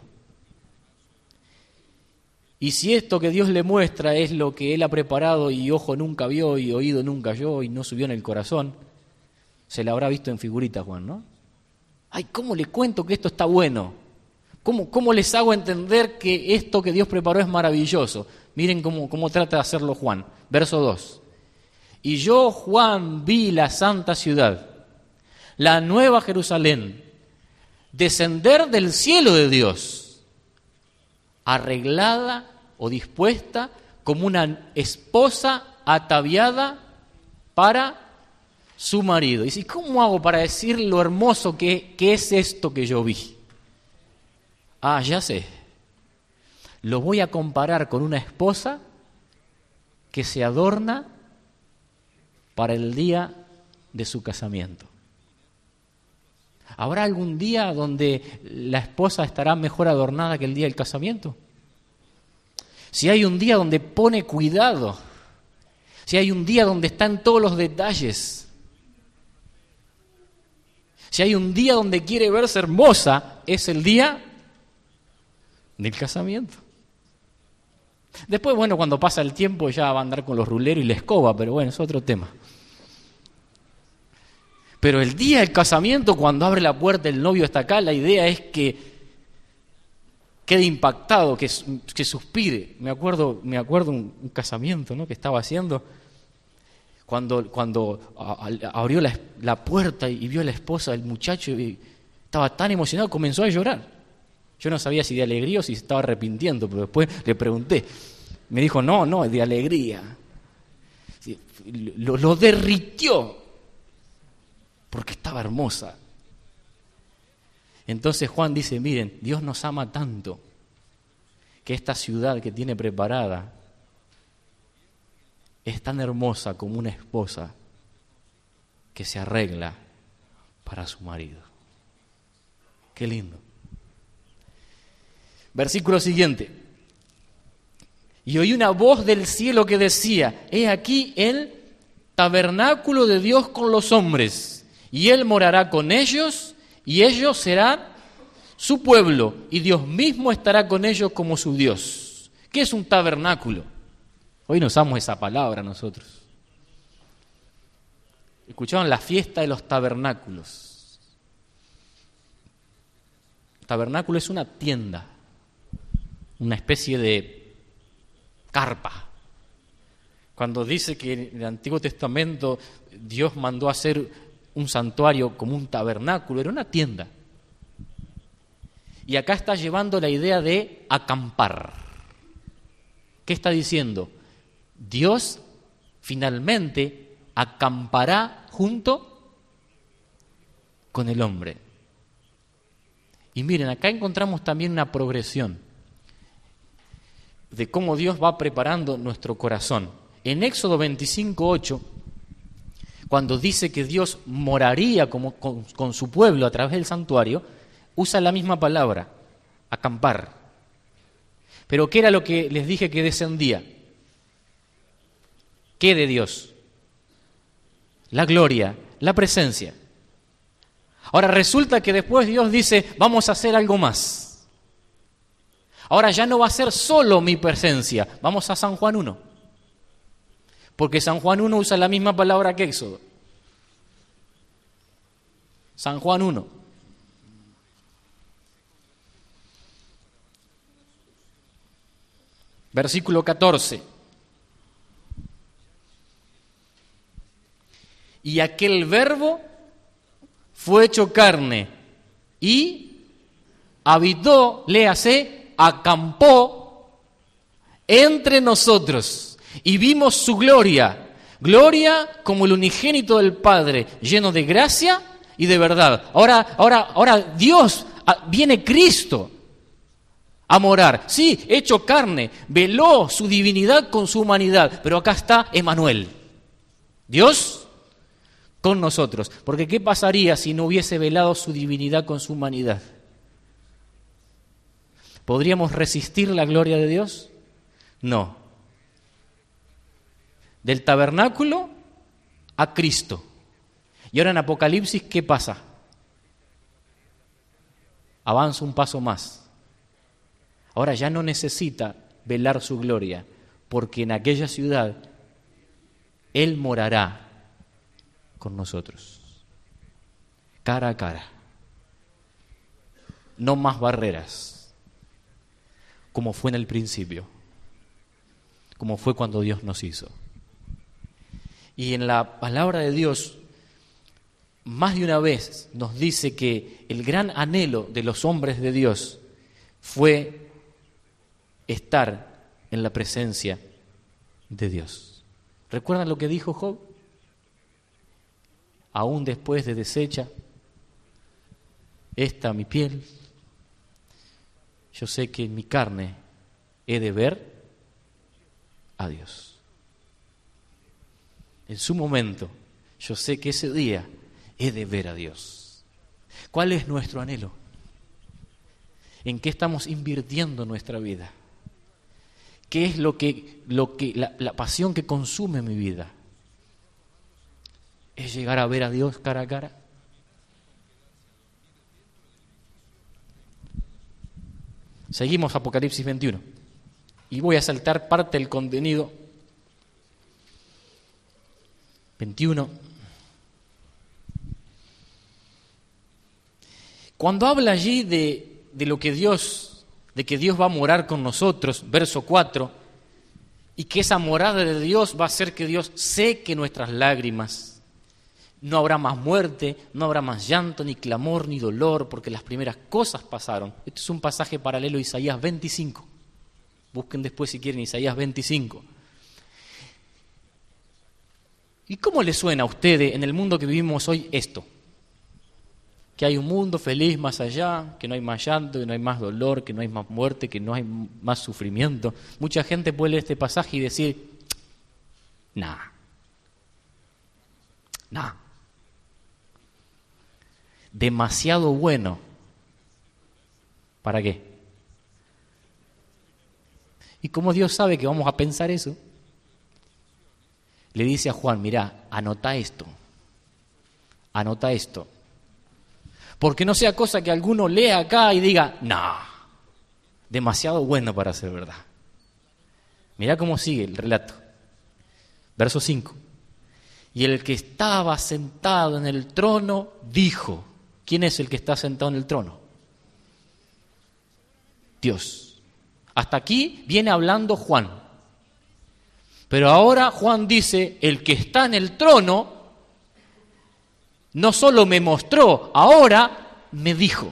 Y si esto que Dios le muestra es lo que Él ha preparado y ojo nunca vio y oído nunca oyó y no subió en el corazón, se la habrá visto en figurita, Juan, ¿no? Ay, ¿cómo le cuento que esto está bueno? ¿Cómo, cómo les hago entender que esto que Dios preparó es maravilloso? Miren cómo, cómo trata de hacerlo Juan. Verso dos. Y yo, Juan, vi la santa ciudad, la nueva Jerusalén, descender del cielo de Dios, arreglada o dispuesta como una esposa ataviada para su marido. Y dice, ¿cómo hago para decir lo hermoso que, que es esto que yo vi? Ah, ya sé. Lo voy a comparar con una esposa que se adorna para el día de su casamiento. ¿Habrá algún día donde la esposa estará mejor adornada que el día del casamiento? Si hay un día donde pone cuidado, si hay un día donde están todos los detalles, si hay un día donde quiere verse hermosa, es el día del casamiento. Después, bueno, cuando pasa el tiempo ya va a andar con los ruleros y la escoba, pero bueno, es otro tema. Pero el día del casamiento, cuando abre la puerta el novio está acá, la idea es que quede impactado, que, que suspire. Me acuerdo, me acuerdo un, un casamiento, ¿no?, que estaba haciendo, cuando, cuando a, a, abrió la, la puerta y vio a la esposa del muchacho y estaba tan emocionado, comenzó a llorar. Yo no sabía si de alegría o si se estaba arrepintiendo, pero después le pregunté. Me dijo, no, no, es de alegría. Lo, lo derritió, porque estaba hermosa. Entonces Juan dice, miren, Dios nos ama tanto que esta ciudad que tiene preparada es tan hermosa como una esposa que se arregla para su marido. Qué lindo. Versículo siguiente. Y oí una voz del cielo que decía, he aquí el tabernáculo de Dios con los hombres, y Él morará con ellos, y ellos serán su pueblo, y Dios mismo estará con ellos como su Dios. ¿Qué es un tabernáculo? Hoy no usamos esa palabra nosotros. ¿Escucharon la fiesta de los tabernáculos? El tabernáculo es una tienda, una especie de carpa. Cuando dice que en el Antiguo Testamento Dios mandó a hacer un santuario como un tabernáculo, era una tienda. Y acá está llevando la idea de acampar. ¿Qué está diciendo? Dios finalmente acampará junto con el hombre. Y miren, acá encontramos también una progresión de cómo Dios va preparando nuestro corazón. En Éxodo veinticinco, ocho, cuando dice que Dios moraría como con, con su pueblo a través del santuario, usa la misma palabra, acampar. Pero ¿qué era lo que les dije que descendía? ¿Qué de Dios? La gloria, la presencia. Ahora resulta que después Dios dice, vamos a hacer algo más. Ahora ya no va a ser solo mi presencia. Vamos a San Juan uno. Porque San Juan uno usa la misma palabra que Éxodo. San Juan uno. Versículo catorce. Y aquel verbo fue hecho carne y habitó, léase, acampó entre nosotros y vimos su gloria, gloria como el unigénito del Padre, lleno de gracia y de verdad. Ahora, ahora, ahora Dios, viene Cristo a morar. Sí, hecho carne, veló su divinidad con su humanidad, pero acá está Emmanuel, Dios con nosotros. Porque ¿qué pasaría si no hubiese velado su divinidad con su humanidad? ¿Podríamos resistir la gloria de Dios? No. Del tabernáculo a Cristo. Y ahora en Apocalipsis, ¿qué pasa? Avanza un paso más. Ahora ya no necesita velar su gloria, porque en aquella ciudad Él morará con nosotros, cara a cara. No más barreras, como fue en el principio, como fue cuando Dios nos hizo. Y en la palabra de Dios, más de una vez nos dice que el gran anhelo de los hombres de Dios fue estar en la presencia de Dios. ¿Recuerdan lo que dijo Job? Aún después de deshecha esta mi piel, yo sé que en mi carne he de ver a Dios. En su momento, yo sé que ese día he de ver a Dios. ¿Cuál es nuestro anhelo? ¿En qué estamos invirtiendo nuestra vida? ¿Qué es lo que, lo que la, la pasión que consume mi vida? ¿Es llegar a ver a Dios cara a cara? Seguimos Apocalipsis veintiuno. Y voy a saltar parte del contenido. veintiuno. Cuando habla allí de, de lo que Dios, de que Dios va a morar con nosotros, verso cuatro, y que esa morada de Dios va a hacer que Dios seque nuestras lágrimas. No habrá más muerte, no habrá más llanto, ni clamor, ni dolor, porque las primeras cosas pasaron. Este es un pasaje paralelo a Isaías veinticinco. Busquen después si quieren Isaías veinticinco. ¿Y cómo le suena a ustedes en el mundo que vivimos hoy esto? Que hay un mundo feliz más allá, que no hay más llanto, que no hay más dolor, que no hay más muerte, que no hay más sufrimiento. Mucha gente puede leer este pasaje y decir, nah, nah. Demasiado bueno. ¿Para qué? ¿Y cómo Dios sabe que vamos a pensar eso? Le dice a Juan, mirá, anota esto, anota esto. Porque no sea cosa que alguno lea acá y diga, no, demasiado bueno para ser verdad. Mirá cómo sigue el relato. Verso cinco. Y el que estaba sentado en el trono dijo, ¿quién es el que está sentado en el trono? Dios. Hasta aquí viene hablando Juan. Pero ahora Juan dice, el que está en el trono no solo me mostró, ahora me dijo.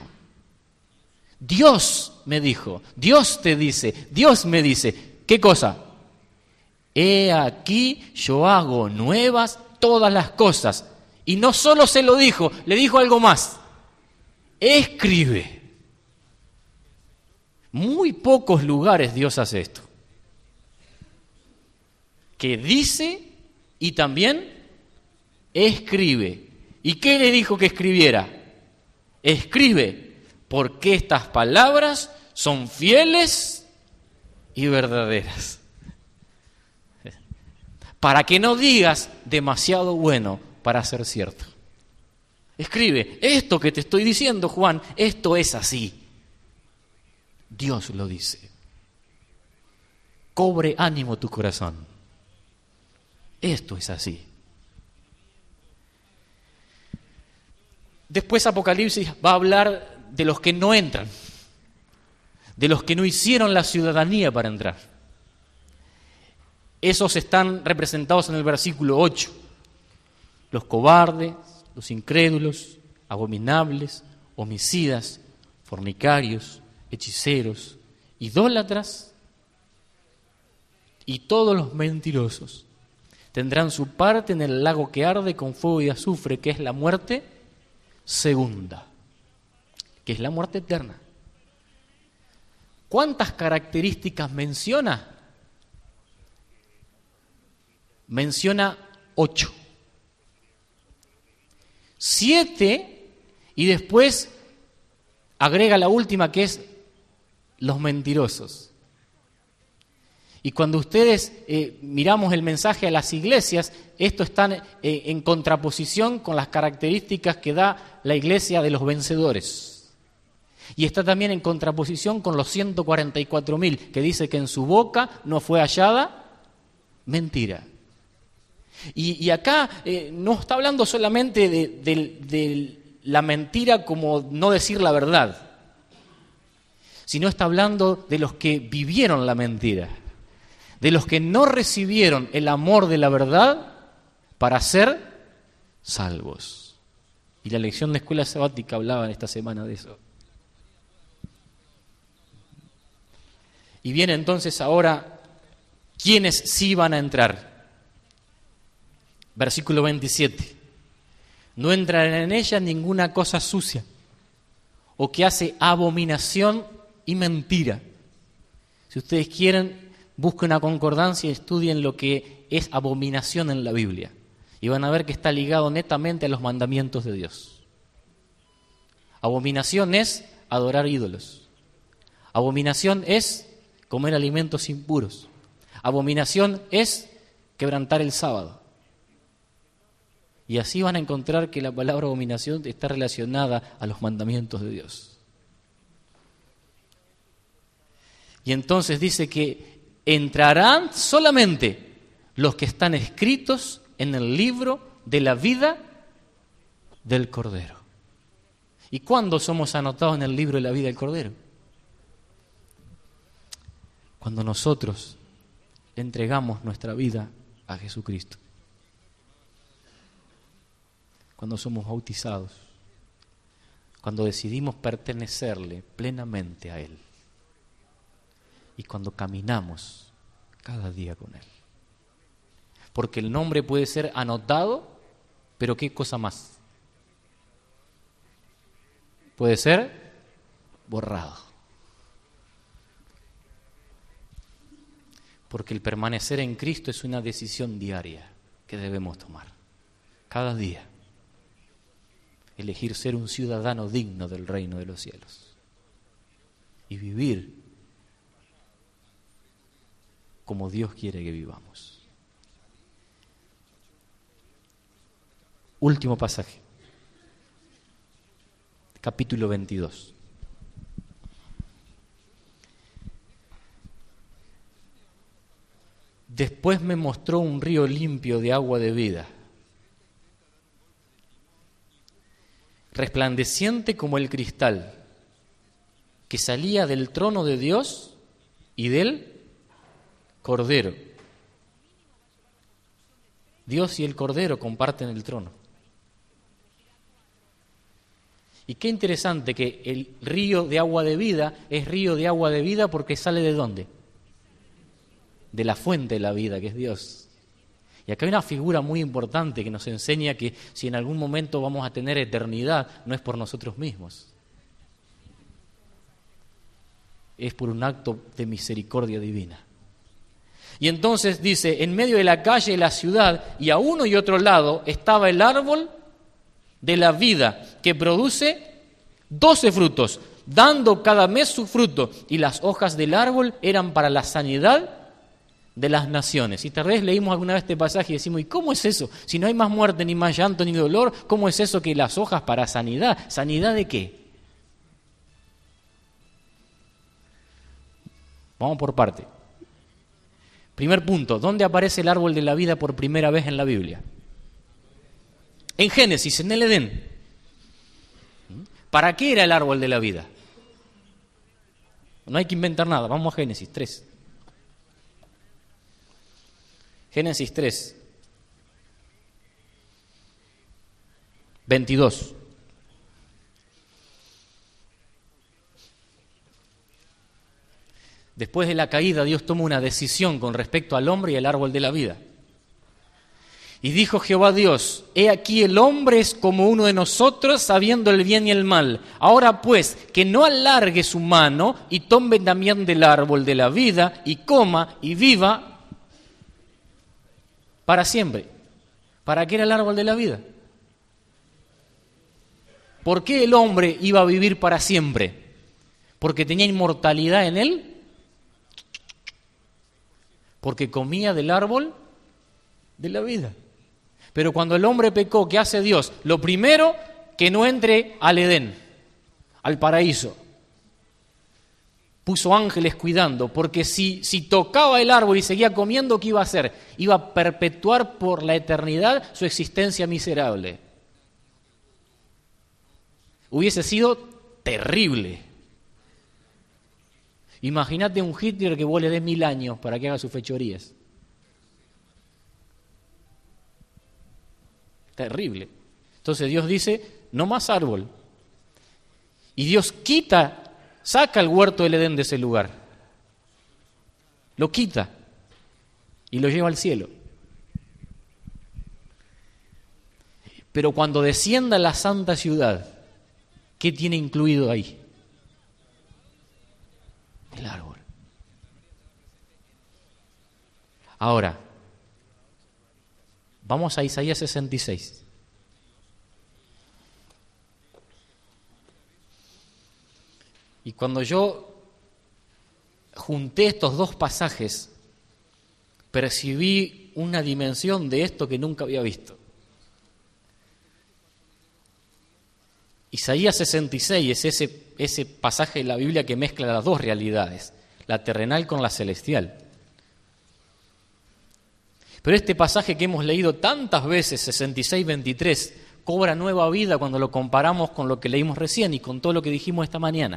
Dios me dijo, Dios te dice, Dios me dice, ¿qué cosa? He aquí yo hago nuevas todas las cosas. Y no solo se lo dijo, le dijo algo más. Escribe. Muy pocos lugares Dios hace esto. Que dice y también escribe. ¿Y qué le dijo que escribiera? Escribe, porque estas palabras son fieles y verdaderas. Para que no digas demasiado bueno para ser cierto. Escribe, esto que te estoy diciendo, Juan, esto es así. Dios lo dice. Cobre ánimo tu corazón. Esto es así. Después Apocalipsis va a hablar de los que no entran, de los que no hicieron la ciudadanía para entrar. Esos están representados en el versículo ocho. Los cobardes, los incrédulos, abominables, homicidas, fornicarios, hechiceros, idólatras y todos los mentirosos tendrán su parte en el lago que arde con fuego y azufre, que es la muerte segunda, que es la muerte eterna. ¿Cuántas características menciona? Menciona ocho. Siete, y después agrega la última, que es los mentirosos. Y cuando ustedes eh, miramos el mensaje a las iglesias, esto está eh, en contraposición con las características que da la iglesia de los vencedores. Y está también en contraposición con los ciento cuarenta y cuatro mil, que dice que en su boca no fue hallada mentira. Y, y acá eh, no está hablando solamente de, de, de la mentira como no decir la verdad, sino está hablando de los que vivieron la mentira, de los que no recibieron el amor de la verdad para ser salvos. Y la lección de escuela sabática hablaba esta semana de eso. Y viene entonces ahora, ¿quiénes sí van a entrar? Versículo veintisiete. No entrará en ella ninguna cosa sucia, o que hace abominación y mentira. Si ustedes quieren, busquen una concordancia y estudien lo que es abominación en la Biblia. Y van a ver que está ligado netamente a los mandamientos de Dios. Abominación es adorar ídolos. Abominación es comer alimentos impuros. Abominación es quebrantar el sábado. Y así van a encontrar que la palabra abominación está relacionada a los mandamientos de Dios. Y entonces dice que entrarán solamente los que están escritos en el libro de la vida del Cordero. ¿Y cuándo somos anotados en el libro de la vida del Cordero? Cuando nosotros entregamos nuestra vida a Jesucristo. Cuando somos bautizados. Cuando decidimos pertenecerle plenamente a Él. Y cuando caminamos cada día con Él. Porque el nombre puede ser anotado, pero ¿qué cosa más? Puede ser borrado. Porque el permanecer en Cristo es una decisión diaria que debemos tomar. Cada día. Elegir ser un ciudadano digno del reino de los cielos. Y vivir como Dios quiere que vivamos. Último pasaje. Capítulo veintidós. Después me mostró un río limpio de agua de vida, resplandeciente como el cristal, que salía del trono de Dios y del Cordero. Dios y el Cordero comparten el trono. Y qué interesante que el río de agua de vida es río de agua de vida porque sale ¿de dónde? De la fuente de la vida, que es Dios. Y acá hay una figura muy importante que nos enseña que si en algún momento vamos a tener eternidad, no es por nosotros mismos. Es por un acto de misericordia divina. Y entonces dice, en medio de la calle de la ciudad y a uno y otro lado estaba el árbol de la vida, que produce doce frutos, dando cada mes su fruto, y las hojas del árbol eran para la sanidad de las naciones. Y tal vez leímos alguna vez este pasaje y decimos, ¿y cómo es eso? Si no hay más muerte, ni más llanto, ni dolor, ¿cómo es eso que las hojas para sanidad? ¿Sanidad de qué? Vamos por parte. Primer punto, ¿dónde aparece el árbol de la vida por primera vez en la Biblia? En Génesis, en el Edén. ¿Para qué era el árbol de la vida? No hay que inventar nada, vamos a Génesis tres. Génesis tres, veintidós. Después de la caída, Dios toma una decisión con respecto al hombre y al árbol de la vida. Y dijo Jehová Dios: he aquí el hombre es como uno de nosotros, sabiendo el bien y el mal. Ahora pues, que no alargue su mano y tome también del árbol de la vida y coma y viva para siempre. ¿Para qué era el árbol de la vida? ¿Por qué el hombre iba a vivir para siempre? ¿Porque tenía inmortalidad en él? Porque comía del árbol de la vida. Pero cuando el hombre pecó, ¿qué hace Dios? Lo primero, que no entre al Edén, al paraíso. Puso ángeles cuidando, porque si, si tocaba el árbol y seguía comiendo, ¿qué iba a hacer? Iba a perpetuar por la eternidad su existencia miserable. Hubiese sido terrible. Imagínate un Hitler que vos le des mil años para que haga sus fechorías. Terrible. Entonces Dios dice, no más árbol. Y Dios quita, saca el huerto del Edén de ese lugar. Lo quita y lo lleva al cielo. Pero cuando descienda la santa ciudad, ¿qué tiene incluido ahí? El árbol. Ahora, vamos a Isaías sesenta y seis. Y cuando yo junté estos dos pasajes, percibí una dimensión de esto que nunca había visto. Isaías sesenta y seis es ese, ese pasaje de la Biblia que mezcla las dos realidades, la terrenal con la celestial. Pero este pasaje que hemos leído tantas veces, sesenta y seis, veintitrés, cobra nueva vida cuando lo comparamos con lo que leímos recién y con todo lo que dijimos esta mañana.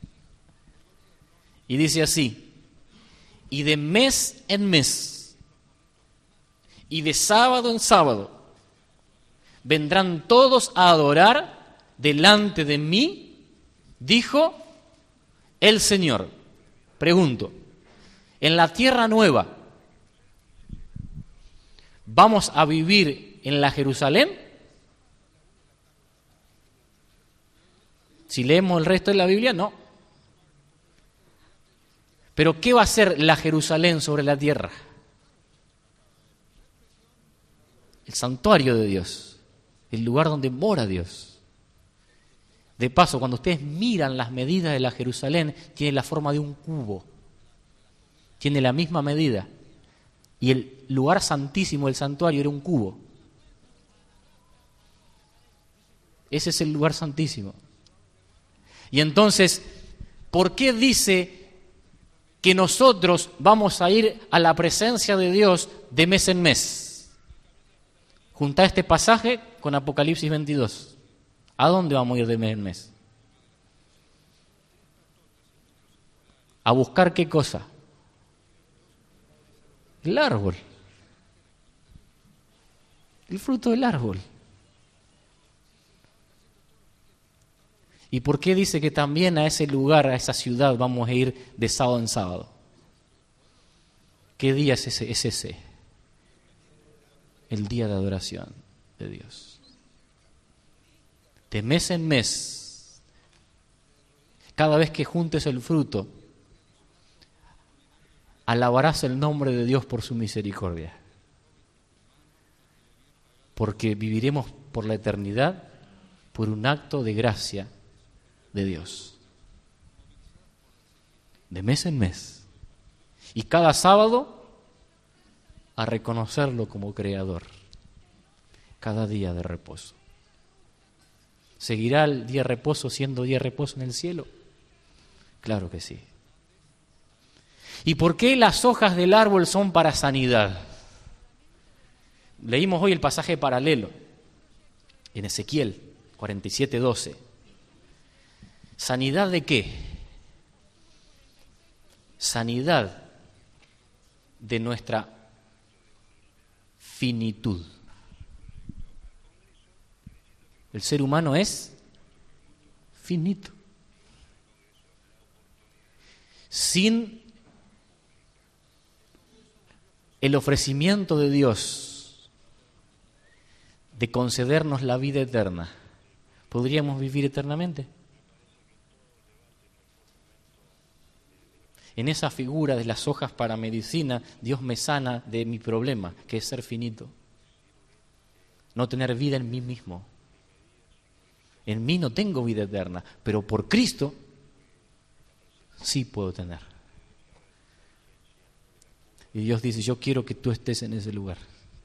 Y dice así: y de mes en mes, y de sábado en sábado, vendrán todos a adorar delante de mí, dijo el Señor. Pregunto, en la tierra nueva, ¿vamos a vivir en la Jerusalén? Si leemos el resto de la Biblia, no. Pero ¿qué va a ser la Jerusalén sobre la tierra? El santuario de Dios, el lugar donde mora Dios. De paso, cuando ustedes miran las medidas de la Jerusalén, tiene la forma de un cubo. Tiene la misma medida. Y el lugar santísimo del santuario era un cubo. Ese es el lugar santísimo. Y entonces, ¿por qué dice que nosotros vamos a ir a la presencia de Dios de mes en mes? Juntá este pasaje con Apocalipsis veintidós. ¿A dónde vamos a ir de mes en mes? ¿A buscar qué cosa? El árbol. El fruto del árbol. ¿Y por qué dice que también a ese lugar, a esa ciudad, vamos a ir de sábado en sábado? ¿Qué día es ese? Es ese. El día de adoración de Dios. De mes en mes, cada vez que juntes el fruto, alabarás el nombre de Dios por su misericordia. Porque viviremos por la eternidad por un acto de gracia de Dios. De mes en mes. Y cada sábado a reconocerlo como Creador. Cada día de reposo. ¿Seguirá el día de reposo siendo día de reposo en el cielo? Claro que sí. ¿Y por qué las hojas del árbol son para sanidad? Leímos hoy el pasaje paralelo en Ezequiel cuarenta y siete, doce. ¿Sanidad de qué? Sanidad de nuestra finitud. El ser humano es finito. Sin el ofrecimiento de Dios de concedernos la vida eterna, ¿podríamos vivir eternamente? En esa figura de las hojas para medicina, Dios me sana de mi problema, que es ser finito. No tener vida en mí mismo. En mí no tengo vida eterna, pero por Cristo sí puedo tener. Y Dios dice, yo quiero que tú estés en ese lugar.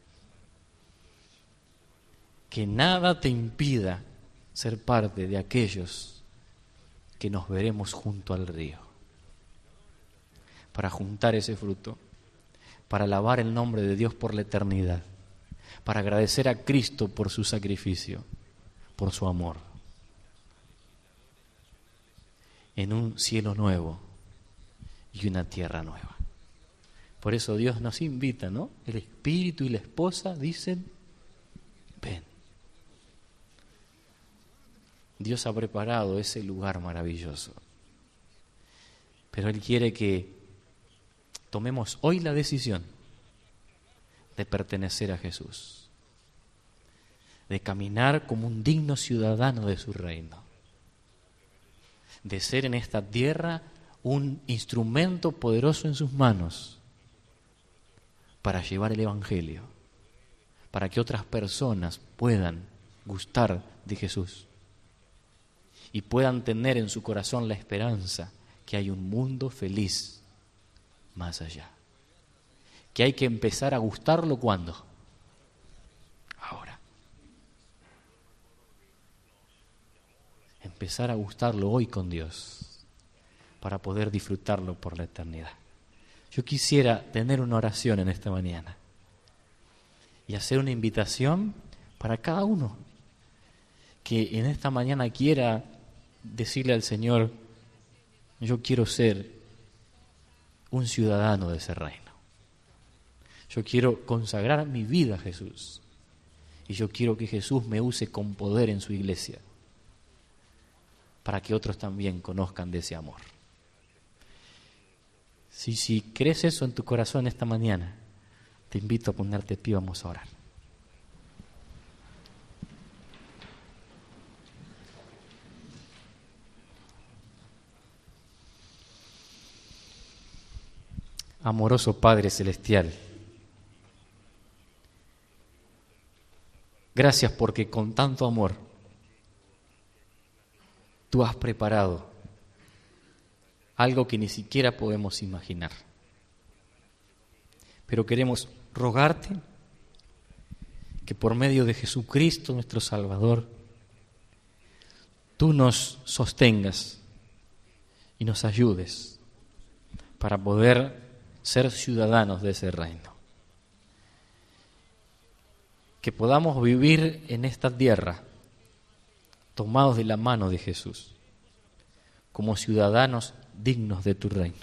Que nada te impida ser parte de aquellos que nos veremos junto al río. Para juntar ese fruto, para alabar el nombre de Dios por la eternidad, para agradecer a Cristo por su sacrificio, por su amor, en un cielo nuevo y una tierra nueva. Por eso Dios nos invita, ¿no? El Espíritu y la esposa dicen, ven. Dios ha preparado ese lugar maravilloso, pero Él quiere que tomemos hoy la decisión de pertenecer a Jesús, de caminar como un digno ciudadano de su reino, de ser en esta tierra un instrumento poderoso en sus manos para llevar el Evangelio, para que otras personas puedan gustar de Jesús y puedan tener en su corazón la esperanza que hay un mundo feliz más allá. Que hay que empezar a gustarlo ¿cuándo? Ahora. Empezar a gustarlo hoy con Dios para poder disfrutarlo por la eternidad. Yo quisiera tener una oración en esta mañana y hacer una invitación para cada uno que en esta mañana quiera decirle al Señor, yo quiero ser un ciudadano de ese reino. Yo quiero consagrar mi vida a Jesús y yo quiero que Jesús me use con poder en su iglesia para que otros también conozcan de ese amor. Si, si crees eso en tu corazón esta mañana, te invito a ponerte de pie, vamos a orar. Amoroso Padre Celestial, gracias porque con tanto amor tú has preparado algo que ni siquiera podemos imaginar. Pero queremos rogarte que por medio de Jesucristo, nuestro Salvador, tú nos sostengas y nos ayudes para poder ser ciudadanos de ese reino. Que podamos vivir en esta tierra tomados de la mano de Jesús, como ciudadanos dignos de tu reino.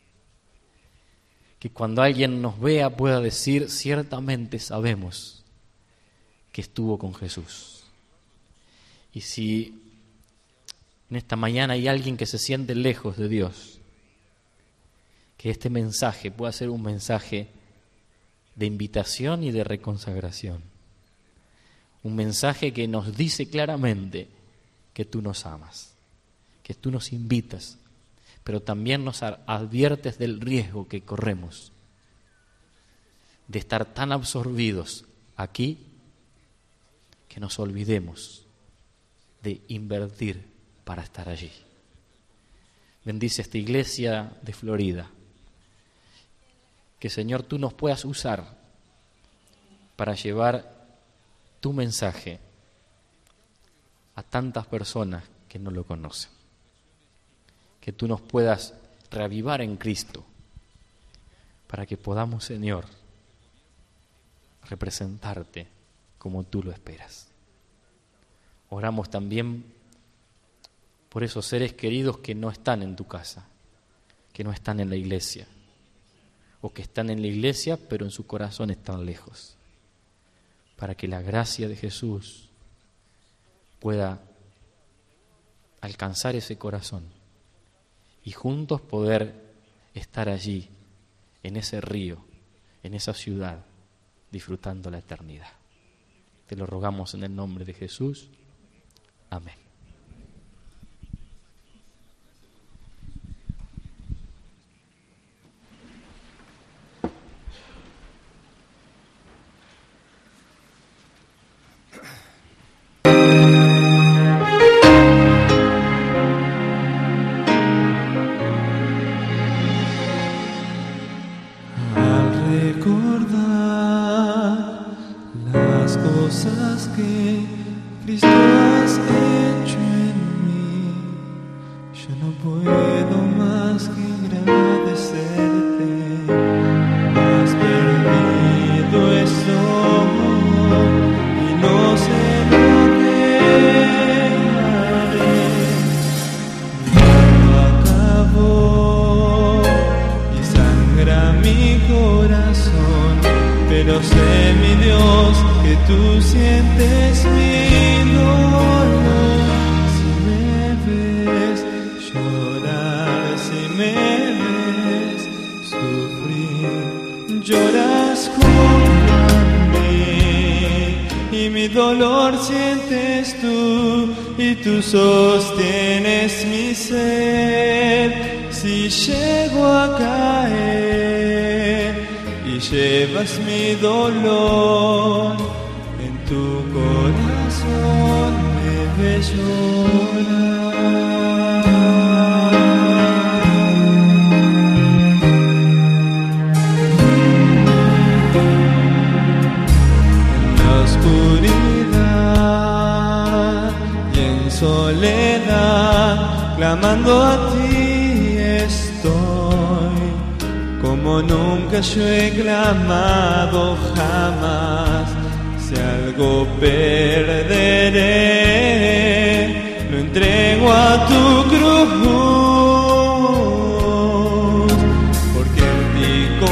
Que cuando alguien nos vea pueda decir, ciertamente sabemos que estuvo con Jesús. Y si en esta mañana hay alguien que se siente lejos de Dios, que este mensaje pueda ser un mensaje de invitación y de reconsagración. Un mensaje que nos dice claramente que tú nos amas, que tú nos invitas, pero también nos adviertes del riesgo que corremos de estar tan absorbidos aquí que nos olvidemos de invertir para estar allí. Bendice esta iglesia de Florida. Que, Señor, tú nos puedas usar para llevar tu mensaje a tantas personas que no lo conocen. Que tú nos puedas reavivar en Cristo para que podamos, Señor, representarte como tú lo esperas. Oramos también por esos seres queridos que no están en tu casa, que no están en la iglesia, o que están en la iglesia pero en su corazón están lejos, para que la gracia de Jesús pueda alcanzar ese corazón y juntos poder estar allí, en ese río, en esa ciudad, disfrutando la eternidad. Te lo rogamos en el nombre de Jesús. Amén. Cosas que Cristo has hecho en mí, yo no puedo más que agradecerte. Has perdido estoy y no sé lo que haré. Todo acabó y sangra mi corazón, pero sé, mi Dios, que tú sientes mi dolor. Si me ves llorar, si me ves sufrir, lloras junto a mí, y mi dolor sientes tú, y tú sostienes mi ser. Si llego a caer y llevas mi dolor, en tu corazón me ves llorar. En la oscuridad y en soledad, clamando a ti estoy, como nunca yo he clamado jamás. Si algo perderé, lo entrego a tu cruz, porque en ti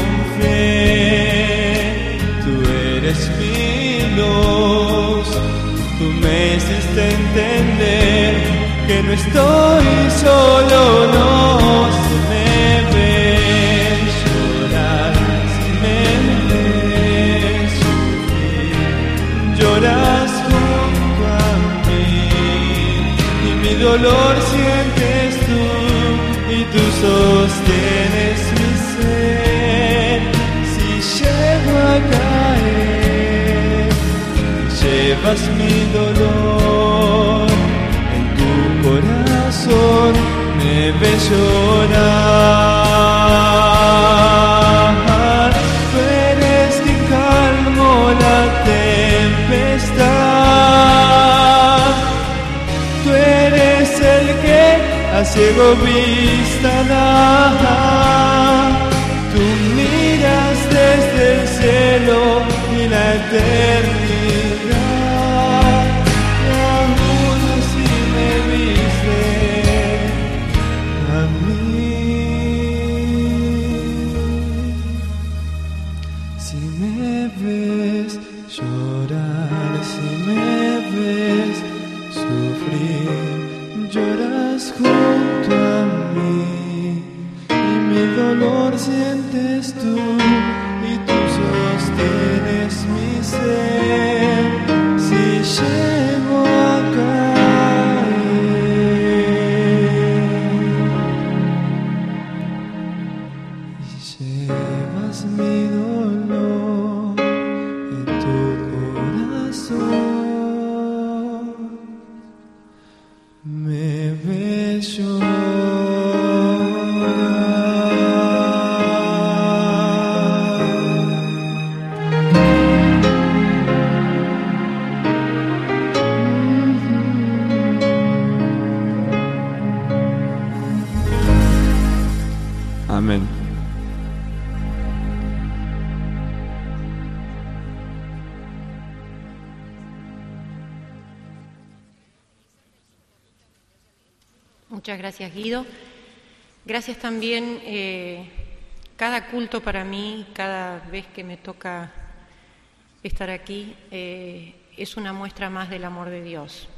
confié. Tú eres mi luz, tú me hiciste entender que no estoy solo, no. Si me ves llorar, si me ves sufrir, lloras junto a mí, y mi dolor sientes tú, y tú sostienes mi ser. Si llego a caer, llevas mi dolor, en tu corazón me ves llorar. Tú eres quien calmó la tempestad, tú eres el que a ciego vista da. Tú miras desde el cielo y la eternidad, y aún así me viste a mí. Si me ves llorar, si me ves sufrir, lloras junto a mí, y mi dolor sientes tú, y tú sostienes mi ser. Si llego a caer y llevas mi dolor en tu corazón, me ves Amén. Muchas gracias, Guido. Gracias también. Eh, cada culto para mí, cada vez que me toca estar aquí, eh, es una muestra más del amor de Dios.